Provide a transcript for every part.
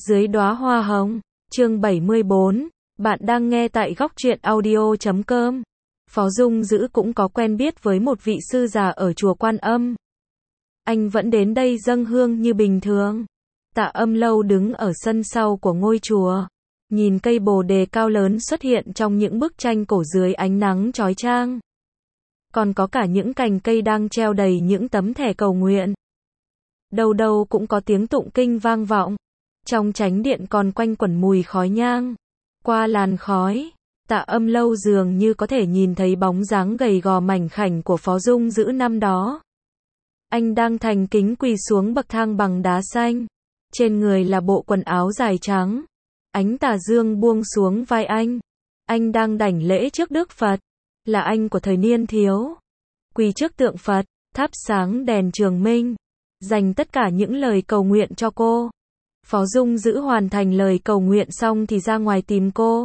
Dưới đóa hoa hồng, chương 74, bạn đang nghe tại góc truyện audio.com. Phó Dung Dữ cũng có quen biết với một vị sư già ở chùa Quan Âm. Anh vẫn đến đây dâng hương như bình thường. Tạ Âm Lâu đứng ở sân sau của ngôi chùa, nhìn cây bồ đề cao lớn xuất hiện trong những bức tranh cổ dưới ánh nắng chói chang. Còn có cả những cành cây đang treo đầy những tấm thẻ cầu nguyện. Đâu đâu cũng có tiếng tụng kinh vang vọng. Trong chánh điện còn quanh quẩn mùi khói nhang. Qua làn khói, Tạ Âm Lâu dường như có thể nhìn thấy bóng dáng gầy gò mảnh khảnh của Phó Dung Dữ năm đó. Anh đang thành kính quỳ xuống bậc thang bằng đá xanh. Trên người là bộ quần áo dài trắng. Ánh tà dương buông xuống vai anh. Anh đang đảnh lễ trước Đức Phật. Là anh của thời niên thiếu. Quỳ trước tượng Phật, thắp sáng đèn trường minh. Dành tất cả những lời cầu nguyện cho cô. Phó Dung Dữ hoàn thành lời cầu nguyện xong thì ra ngoài tìm cô.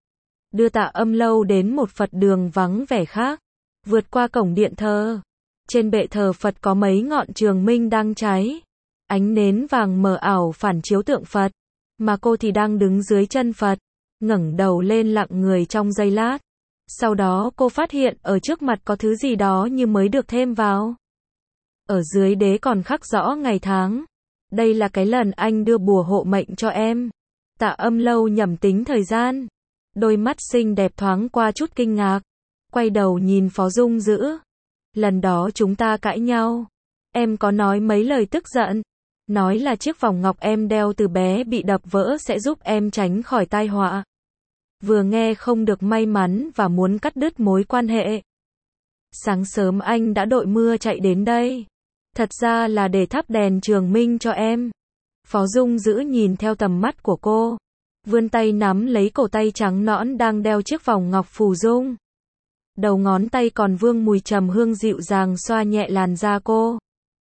Đưa Tạ Âm Lâu đến một Phật đường vắng vẻ khác. Vượt qua cổng điện thờ. Trên bệ thờ Phật có mấy ngọn trường minh đang cháy. Ánh nến vàng mờ ảo phản chiếu tượng Phật. Mà cô thì đang đứng dưới chân Phật. Ngẩng đầu lên lặng người trong giây lát. Sau đó cô phát hiện ở trước mặt có thứ gì đó như mới được thêm vào. Ở dưới đế còn khắc rõ ngày tháng. Đây là cái lần anh đưa bùa hộ mệnh cho em. Tạ Âm Lâu nhẩm tính thời gian. Đôi mắt xinh đẹp thoáng qua chút kinh ngạc. Quay đầu nhìn Phó Dung Dữ. Lần đó chúng ta cãi nhau. Em có nói mấy lời tức giận. Nói là chiếc vòng ngọc em đeo từ bé bị đập vỡ sẽ giúp em tránh khỏi tai họa. Vừa nghe không được may mắn và muốn cắt đứt mối quan hệ. Sáng sớm anh đã đội mưa chạy đến đây. Thật ra là để thắp đèn trường minh cho em. Phó Dung Dữ nhìn theo tầm mắt của cô. Vươn tay nắm lấy cổ tay trắng nõn đang đeo chiếc vòng ngọc phù dung. Đầu ngón tay còn vương mùi trầm hương dịu dàng xoa nhẹ làn da cô.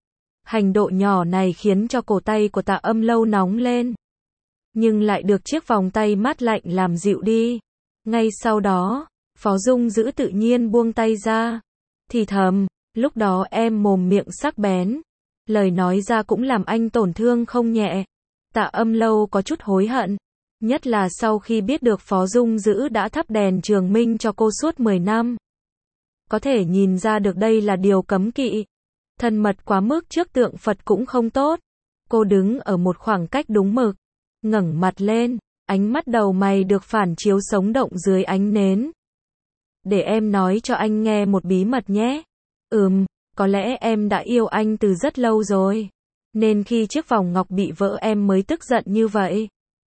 Hành động nhỏ này khiến cho cổ tay của Tạ Âm Lâu nóng lên. Nhưng lại được chiếc vòng tay mát lạnh làm dịu đi. Ngay sau đó, Phó Dung Dữ tự nhiên buông tay ra. Thì thầm, lúc đó em mồm miệng sắc bén. Lời nói ra cũng làm anh tổn thương không nhẹ. Tạ Âm Lâu có chút hối hận. Nhất là sau khi biết được Phó Dung Dữ đã thắp đèn trường minh cho cô suốt 10 năm. Có thể nhìn ra được đây là điều cấm kỵ. Thân mật quá mức trước tượng Phật cũng không tốt. Cô đứng ở một khoảng cách đúng mực. Ngẩng mặt lên, ánh mắt đầu mày được phản chiếu sống động dưới ánh nến. Để em nói cho anh nghe một bí mật nhé. Có lẽ em đã yêu anh từ rất lâu rồi. Nên khi chiếc vòng ngọc bị vỡ em mới tức giận như vậy.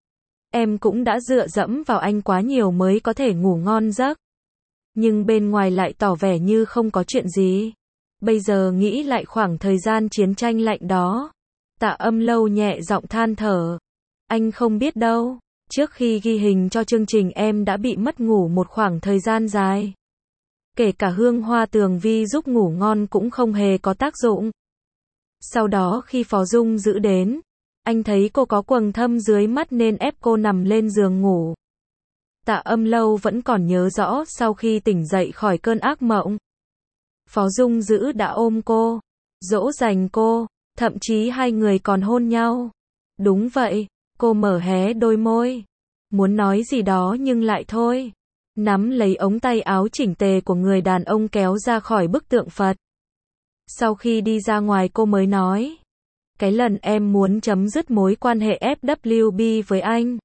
Em cũng đã dựa dẫm vào anh quá nhiều mới có thể ngủ ngon giấc. Nhưng bên ngoài lại tỏ vẻ như không có chuyện gì. Bây giờ nghĩ lại khoảng thời gian chiến tranh lạnh đó. Tạ Âm Lâu nhẹ giọng than thở. Anh không biết đâu. Trước khi ghi hình cho chương trình em đã bị mất ngủ một khoảng thời gian dài. Kể cả hương hoa tường vi giúp ngủ ngon cũng không hề có tác dụng. Sau đó khi Phó Dung Dữ đến, anh thấy cô có quầng thâm dưới mắt nên ép cô nằm lên giường ngủ. Tạ Âm Lâu vẫn còn nhớ rõ sau khi tỉnh dậy khỏi cơn ác mộng. Phó Dung Dữ đã ôm cô, dỗ dành cô, thậm chí hai người còn hôn nhau. Đúng vậy, cô mở hé đôi môi. Muốn nói gì đó nhưng lại thôi. Nắm lấy ống tay áo chỉnh tề của người đàn ông kéo ra khỏi bức tượng Phật. Sau khi đi ra ngoài cô mới nói. Cái lần em muốn chấm dứt mối quan hệ FWB với anh.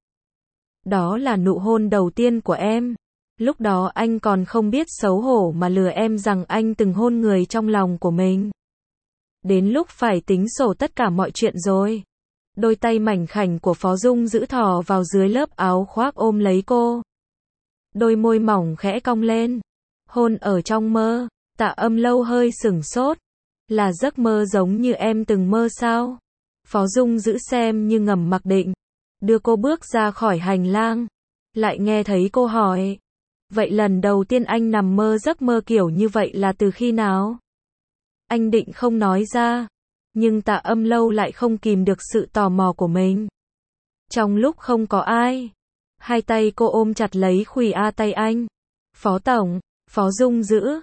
Đó là nụ hôn đầu tiên của em. Lúc đó anh còn không biết xấu hổ mà lừa em rằng anh từng hôn người trong lòng của mình. Đến lúc phải tính sổ tất cả mọi chuyện rồi. Đôi tay mảnh khảnh của Phó Dung Dữ thò vào dưới lớp áo khoác ôm lấy cô. Đôi môi mỏng khẽ cong lên. Hôn ở trong mơ. Tạ Âm Lâu hơi sửng sốt. Là giấc mơ giống như em từng mơ sao? Phó Dung Dữ xem như ngầm mặc định. Đưa cô bước ra khỏi hành lang. Lại nghe thấy cô hỏi. Vậy lần đầu tiên anh nằm mơ giấc mơ kiểu như vậy là từ khi nào? Anh định không nói ra. Nhưng Tạ Âm Lâu lại không kìm được sự tò mò của mình. Trong lúc không có ai. Hai tay cô ôm chặt lấy khuỷu tay anh. Phó Tổng, Phó Dung Dữ,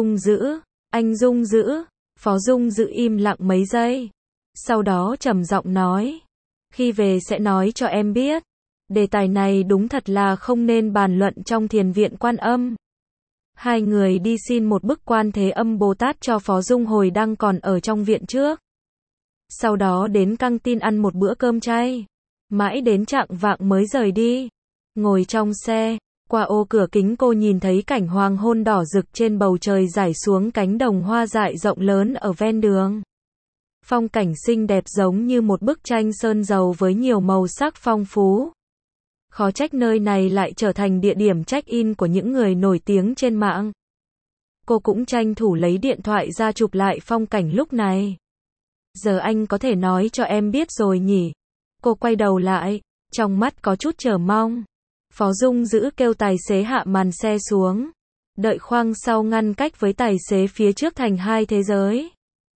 anh Dung Dữ. Phó Dung Dữ im lặng mấy giây. Sau đó trầm giọng nói. Khi về sẽ nói cho em biết. Đề tài này đúng thật là không nên bàn luận trong thiền viện Quan Âm. Hai người đi xin một bức Quan Thế Âm Bồ Tát cho Phó Dung hồi đang còn ở trong viện trước. Sau đó đến căng tin ăn một bữa cơm chay. Mãi đến chạng vạng mới rời đi. Ngồi trong xe, qua ô cửa kính cô nhìn thấy cảnh hoàng hôn đỏ rực trên bầu trời rải xuống cánh đồng hoa dại rộng lớn ở ven đường. Phong cảnh xinh đẹp giống như một bức tranh sơn dầu với nhiều màu sắc phong phú. Khó trách nơi này lại trở thành địa điểm check-in của những người nổi tiếng trên mạng. Cô cũng tranh thủ lấy điện thoại ra chụp lại phong cảnh lúc này. Giờ anh có thể nói cho em biết rồi nhỉ? Cô quay đầu lại, trong mắt có chút chờ mong. Phó Dung giữ kêu tài xế hạ màn xe xuống. Đợi khoang sau ngăn cách với tài xế phía trước thành hai thế giới.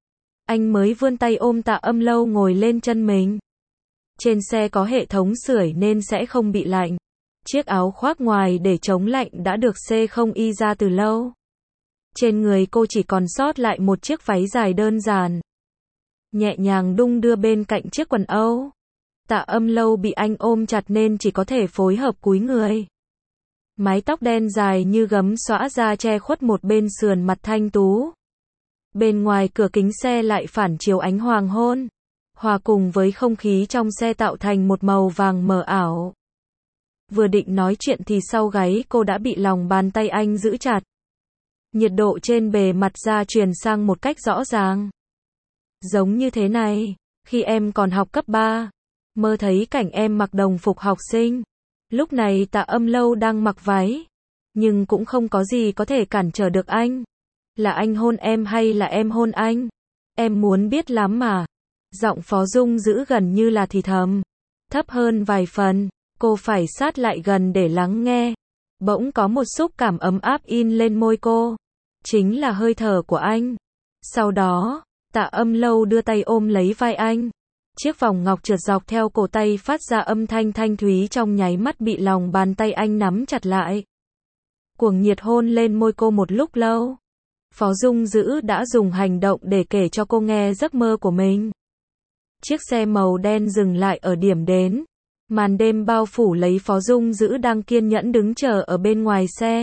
Anh mới vươn tay ôm Tạ Âm Lâu ngồi lên chân mình. Trên xe có hệ thống sưởi nên sẽ không bị lạnh. Chiếc áo khoác ngoài để chống lạnh đã được không y ra từ lâu. Trên người cô chỉ còn sót lại một chiếc váy dài đơn giản. Nhẹ nhàng đung đưa bên cạnh chiếc quần âu. Tạ Âm Lâu bị anh ôm chặt nên chỉ có thể phối hợp cúi người. Mái tóc đen dài như gấm xõa ra che khuất một bên sườn mặt thanh tú. Bên ngoài cửa kính xe lại phản chiếu ánh hoàng hôn, hòa cùng với không khí trong xe tạo thành một màu vàng mờ ảo. Vừa định nói chuyện thì sau gáy cô đã bị lòng bàn tay anh giữ chặt. Nhiệt độ trên bề mặt da truyền sang một cách rõ ràng. Giống như thế này, khi em còn học cấp 3, mơ thấy cảnh em mặc đồng phục học sinh. Lúc này Tạ Âm Lâu đang mặc váy, nhưng cũng không có gì có thể cản trở được anh. Là anh hôn em hay là em hôn anh? Em muốn biết lắm mà. Giọng Phó Dung giữ gần như là thì thầm. Thấp hơn vài phần, cô phải sát lại gần để lắng nghe. Bỗng có một xúc cảm ấm áp in lên môi cô. Chính là hơi thở của anh. Sau đó, Tạ Âm Lâu đưa tay ôm lấy vai anh. Chiếc vòng ngọc trượt dọc theo cổ tay phát ra âm thanh thanh thúy trong nháy mắt bị lòng bàn tay anh nắm chặt lại. Cuồng nhiệt hôn lên môi cô một lúc lâu. Phó Dung Dữ đã dùng hành động để kể cho cô nghe giấc mơ của mình. Chiếc xe màu đen dừng lại ở điểm đến. Màn đêm bao phủ lấy Phó Dung Dữ đang kiên nhẫn đứng chờ ở bên ngoài xe.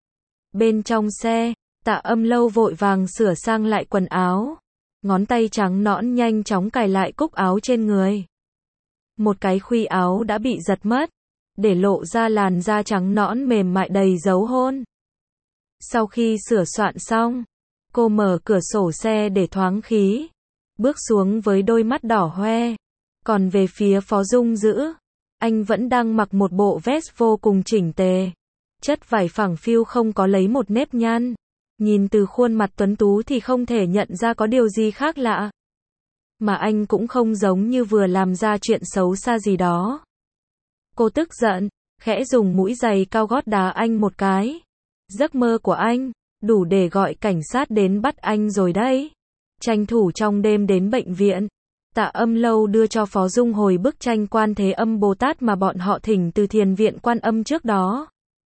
Bên trong xe, Tạ Âm Lâu vội vàng sửa sang lại quần áo. Ngón tay trắng nõn nhanh chóng cài lại cúc áo trên người. Một cái khuy áo đã bị giật mất, để lộ ra làn da trắng nõn mềm mại đầy dấu hôn. Sau khi sửa soạn xong, cô mở cửa sổ xe để thoáng khí, bước xuống với đôi mắt đỏ hoe. Còn về phía Phó Dung Dữ, anh vẫn đang mặc một bộ vest vô cùng chỉnh tề. Chất vải phẳng phiu không có lấy một nếp nhăn. Nhìn từ khuôn mặt tuấn tú thì không thể nhận ra có điều gì khác lạ. Mà anh cũng không giống như vừa làm ra chuyện xấu xa gì đó. Cô tức giận, khẽ dùng mũi giày cao gót đá anh một cái. Giấc mơ của anh, đủ để gọi cảnh sát đến bắt anh rồi đấy. Tranh thủ trong đêm đến bệnh viện. Tạ Âm Lâu đưa cho Phó Dung hồi bức tranh Quan Thế Âm Bồ Tát mà bọn họ thỉnh từ thiền viện Quan Âm trước đó.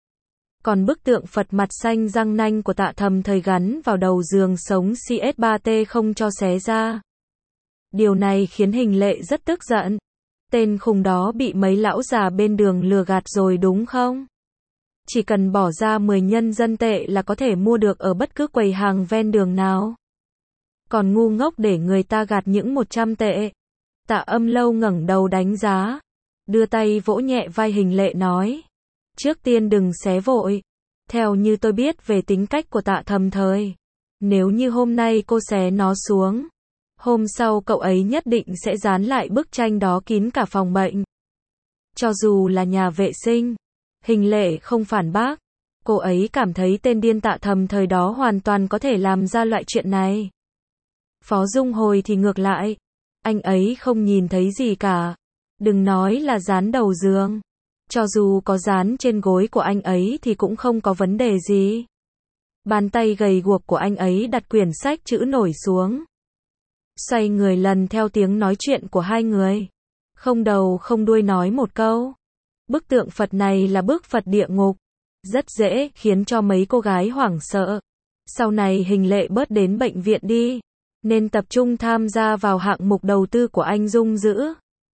Còn bức tượng Phật mặt xanh răng nanh của Tạ Thầm Thời gắn vào đầu giường sống CS3T không cho xé ra. Điều này khiến Hình Lệ rất tức giận. Tên khùng đó bị mấy lão già bên đường lừa gạt rồi đúng không? Chỉ cần bỏ ra 10 nhân dân tệ là có thể mua được ở bất cứ quầy hàng ven đường nào. Còn ngu ngốc để người ta gạt những 100 tệ. Tạ Âm Lâu ngẩng đầu đánh giá. Đưa tay vỗ nhẹ vai Hình Lệ nói. Trước tiên đừng xé vội. Theo như tôi biết về tính cách của Tạ Thầm Thời, nếu như hôm nay cô xé nó xuống, hôm sau cậu ấy nhất định sẽ dán lại bức tranh đó kín cả phòng bệnh. Cho dù là nhà vệ sinh. Hình Lệ không phản bác. Cô ấy cảm thấy tên điên Tạ Thầm Thời đó hoàn toàn có thể làm ra loại chuyện này. Phó Dung hồi thì ngược lại. Anh ấy không nhìn thấy gì cả. Đừng nói là dán đầu giường. Cho dù có dán trên gối của anh ấy thì cũng không có vấn đề gì. Bàn tay gầy guộc của anh ấy đặt quyển sách chữ nổi xuống. Xoay người lần theo tiếng nói chuyện của hai người. Không đầu không đuôi nói một câu. Bức tượng Phật này là bức Phật địa ngục. Rất dễ khiến cho mấy cô gái hoảng sợ. Sau này Hình Lệ bớt đến bệnh viện đi. Nên tập trung tham gia vào hạng mục đầu tư của anh Dung Dữ.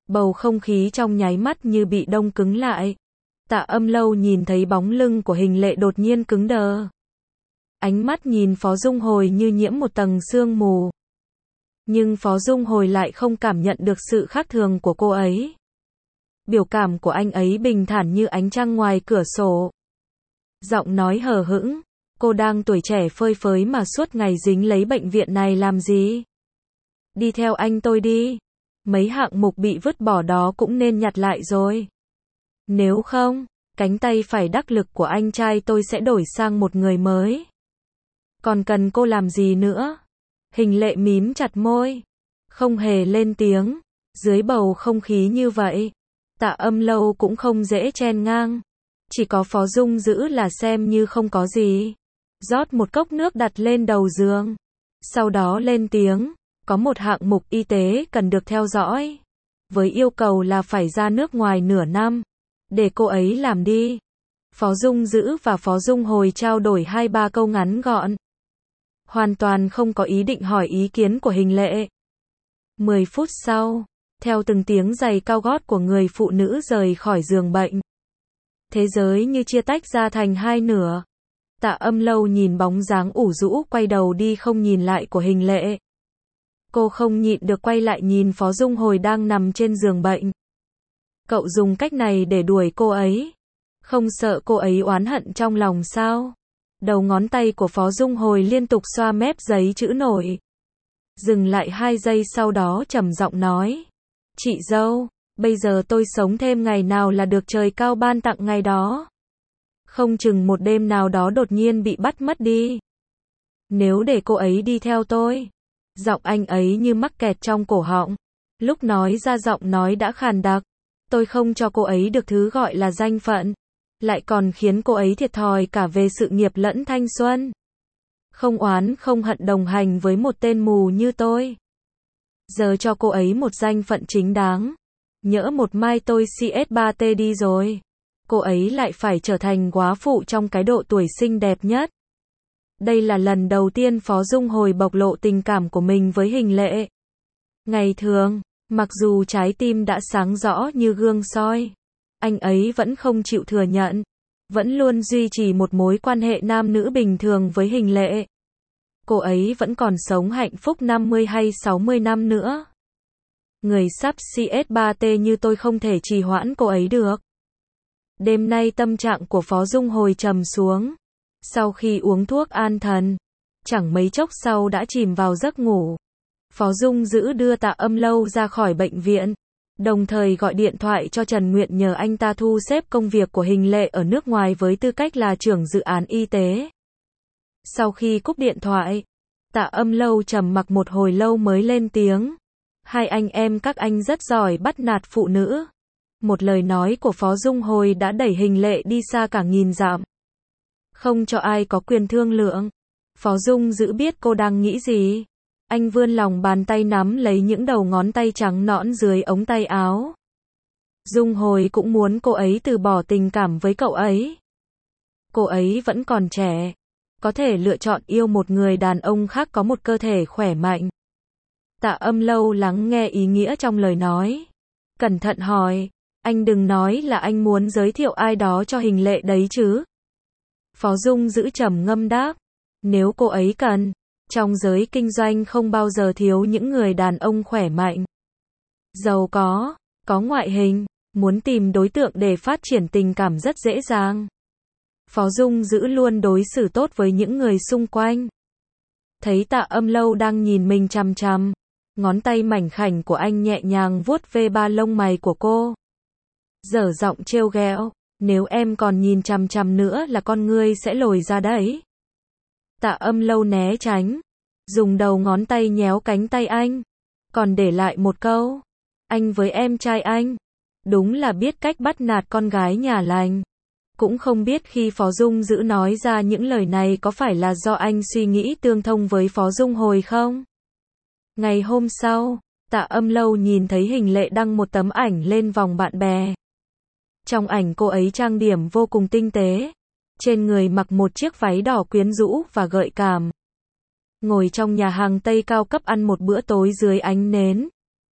Bầu không khí trong nháy mắt như bị đông cứng lại. Tạ Âm Lâu nhìn thấy bóng lưng của Hình Lệ đột nhiên cứng đờ. Ánh mắt nhìn Phó Dung Hồi như nhiễm một tầng sương mù. Nhưng Phó Dung Hồi lại không cảm nhận được sự khác thường của cô ấy. Biểu cảm của anh ấy bình thản như ánh trăng ngoài cửa sổ. Giọng nói hờ hững, cô đang tuổi trẻ phơi phới mà suốt ngày dính lấy bệnh viện này làm gì? Đi theo anh tôi đi. Mấy hạng mục bị vứt bỏ đó cũng nên nhặt lại rồi. Nếu không, cánh tay phải đắc lực của anh trai tôi sẽ đổi sang một người mới. Còn cần cô làm gì nữa? Hình Lệ mím chặt môi, không hề lên tiếng. Dưới bầu không khí như vậy, Tạ Âm Lâu cũng không dễ chen ngang. Chỉ có Phó Dung giữ là xem như không có gì. Rót một cốc nước đặt lên đầu giường. Sau đó lên tiếng, có một hạng mục y tế cần được theo dõi. Với yêu cầu là phải ra nước ngoài nửa năm. Để cô ấy làm đi. Phó Dung giữ và Phó Dung Hồi trao đổi 2-3 câu ngắn gọn. Hoàn toàn không có ý định hỏi ý kiến của Hình Lệ. 10 phút sau, theo từng tiếng giày cao gót của người phụ nữ rời khỏi giường bệnh, thế giới như chia tách ra thành hai nửa. Tạ Âm Lâu nhìn bóng dáng ủ rũ quay đầu đi không nhìn lại của Hình Lệ. Cô không nhịn được quay lại nhìn Phó Dung Hồi đang nằm trên giường bệnh. Cậu dùng cách này để đuổi cô ấy. Không sợ cô ấy oán hận trong lòng sao? Đầu ngón tay của Phó Dung Hồi liên tục xoa mép giấy chữ nổi. Dừng lại 2 giây sau đó trầm giọng nói. Chị dâu, bây giờ tôi sống thêm ngày nào là được trời cao ban tặng ngày đó. Không chừng một đêm nào đó đột nhiên bị bắt mất đi. Nếu để cô ấy đi theo tôi. Giọng anh ấy như mắc kẹt trong cổ họng. Lúc nói ra giọng nói đã khàn đặc. Tôi không cho cô ấy được thứ gọi là danh phận. Lại còn khiến cô ấy thiệt thòi cả về sự nghiệp lẫn thanh xuân. Không oán không hận đồng hành với một tên mù như tôi. Giờ cho cô ấy một danh phận chính đáng. Nhỡ một mai tôi CS3T đi rồi. Cô ấy lại phải trở thành góa phụ trong cái độ tuổi xinh đẹp nhất. Đây là lần đầu tiên Phó Dung Hồi bộc lộ tình cảm của mình với Hình Lệ. Ngày thường, mặc dù trái tim đã sáng rõ như gương soi, anh ấy vẫn không chịu thừa nhận, vẫn luôn duy trì một mối quan hệ nam nữ bình thường với Hình Lệ. Cô ấy vẫn còn sống hạnh phúc 50 hay 60 năm nữa. Người sắp CS3T như tôi không thể trì hoãn cô ấy được. Đêm nay tâm trạng của Phó Dung Hồi trầm xuống. Sau khi uống thuốc an thần, chẳng mấy chốc sau đã chìm vào giấc ngủ. Phó Dung giữ đưa Tạ Âm Lâu ra khỏi bệnh viện, đồng thời gọi điện thoại cho Trần Nguyện nhờ anh ta thu xếp công việc của Hình Lệ ở nước ngoài với tư cách là trưởng dự án y tế. Sau khi cúp điện thoại, Tạ Âm Lâu trầm mặc một hồi lâu mới lên tiếng. Hai anh em các anh rất giỏi bắt nạt phụ nữ. Một lời nói của Phó Dung Hồi đã đẩy Hình Lệ đi xa cả nghìn dặm. Không cho ai có quyền thương lượng. Phó Dung giữ biết cô đang nghĩ gì. Anh vươn lòng bàn tay nắm lấy những đầu ngón tay trắng nõn dưới ống tay áo. Dung Hồi cũng muốn cô ấy từ bỏ tình cảm với cậu ấy. Cô ấy vẫn còn trẻ, có thể lựa chọn yêu một người đàn ông khác có một cơ thể khỏe mạnh. Tạ Âm Lâu lắng nghe ý nghĩa trong lời nói. Cẩn thận hỏi, anh đừng nói là anh muốn giới thiệu ai đó cho Hình Lệ đấy chứ. Phó Dung giữ trầm ngâm đáp, nếu cô ấy cần, trong giới kinh doanh không bao giờ thiếu những người đàn ông khỏe mạnh, giàu có ngoại hình, muốn tìm đối tượng để phát triển tình cảm rất dễ dàng. Phó Dung giữ luôn đối xử tốt với những người xung quanh. Thấy Tạ Âm Lâu đang nhìn mình chằm chằm, ngón tay mảnh khảnh của anh nhẹ nhàng vuốt ve ba lông mày của cô. Dở giọng trêu ghẹo, nếu em còn nhìn chằm chằm nữa là con ngươi sẽ lồi ra đấy. Tạ Âm Lâu né tránh, dùng đầu ngón tay nhéo cánh tay anh, còn để lại một câu. Anh với em trai anh, đúng là biết cách bắt nạt con gái nhà lành. Cũng không biết khi Phó Dung giữ nói ra những lời này có phải là do anh suy nghĩ tương thông với Phó Dung Hồi không? Ngày hôm sau, Tạ Âm Lâu nhìn thấy Hình Lệ đăng một tấm ảnh lên vòng bạn bè. Trong ảnh cô ấy trang điểm vô cùng tinh tế. Trên người mặc một chiếc váy đỏ quyến rũ và gợi cảm. Ngồi trong nhà hàng Tây cao cấp ăn một bữa tối dưới ánh nến.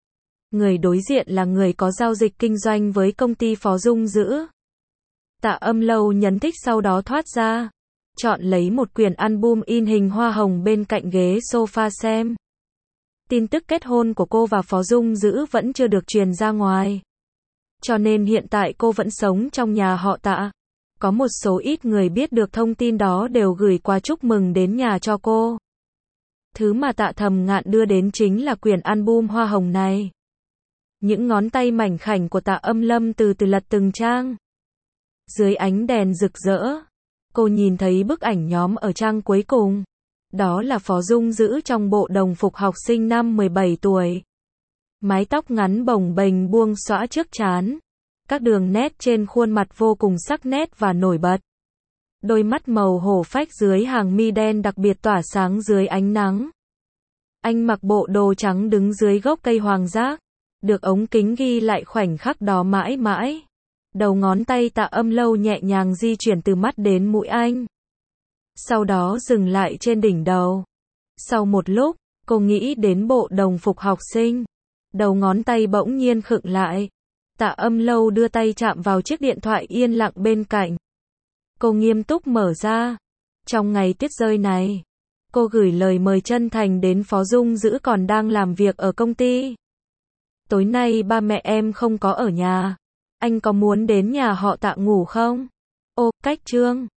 Người đối diện là người có giao dịch kinh doanh với công ty Phó Dung Dữ. Tạ Âm Lâu nhấn thích sau đó thoát ra. Chọn lấy một quyển album in hình hoa hồng bên cạnh ghế sofa xem. Tin tức kết hôn của cô và Phó Dung Dữ vẫn chưa được truyền ra ngoài. Cho nên hiện tại cô vẫn sống trong nhà họ Tạ. Có một số ít người biết được thông tin đó đều gửi quà chúc mừng đến nhà cho cô. Thứ mà Tạ Thầm Ngạn đưa đến chính là quyển album hoa hồng này. Những ngón tay mảnh khảnh của Tạ Âm Lâm từ từ lật từng trang. Dưới ánh đèn rực rỡ, cô nhìn thấy bức ảnh nhóm ở trang cuối cùng. Đó là Phó Dung Dữ trong bộ đồng phục học sinh năm 17 tuổi. Mái tóc ngắn bồng bềnh buông xõa trước trán. Các đường nét trên khuôn mặt vô cùng sắc nét và nổi bật. Đôi mắt màu hổ phách dưới hàng mi đen đặc biệt tỏa sáng dưới ánh nắng. Anh mặc bộ đồ trắng đứng dưới gốc cây hoàng giác. Được ống kính ghi lại khoảnh khắc đó mãi mãi. Đầu ngón tay Tạ Âm Lâu nhẹ nhàng di chuyển từ mắt đến mũi anh. Sau đó dừng lại trên đỉnh đầu. Sau một lúc, cô nghĩ đến bộ đồng phục học sinh. Đầu ngón tay bỗng nhiên khựng lại. Tạ Âm Lâu đưa tay chạm vào chiếc điện thoại yên lặng bên cạnh. Cô nghiêm túc mở ra. Trong ngày tuyết rơi này, cô gửi lời mời chân thành đến Phó Dung Dữ còn đang làm việc ở công ty. Tối nay ba mẹ em không có ở nhà. Anh có muốn đến nhà họ Tạ ngủ không? Ô, cách Trương.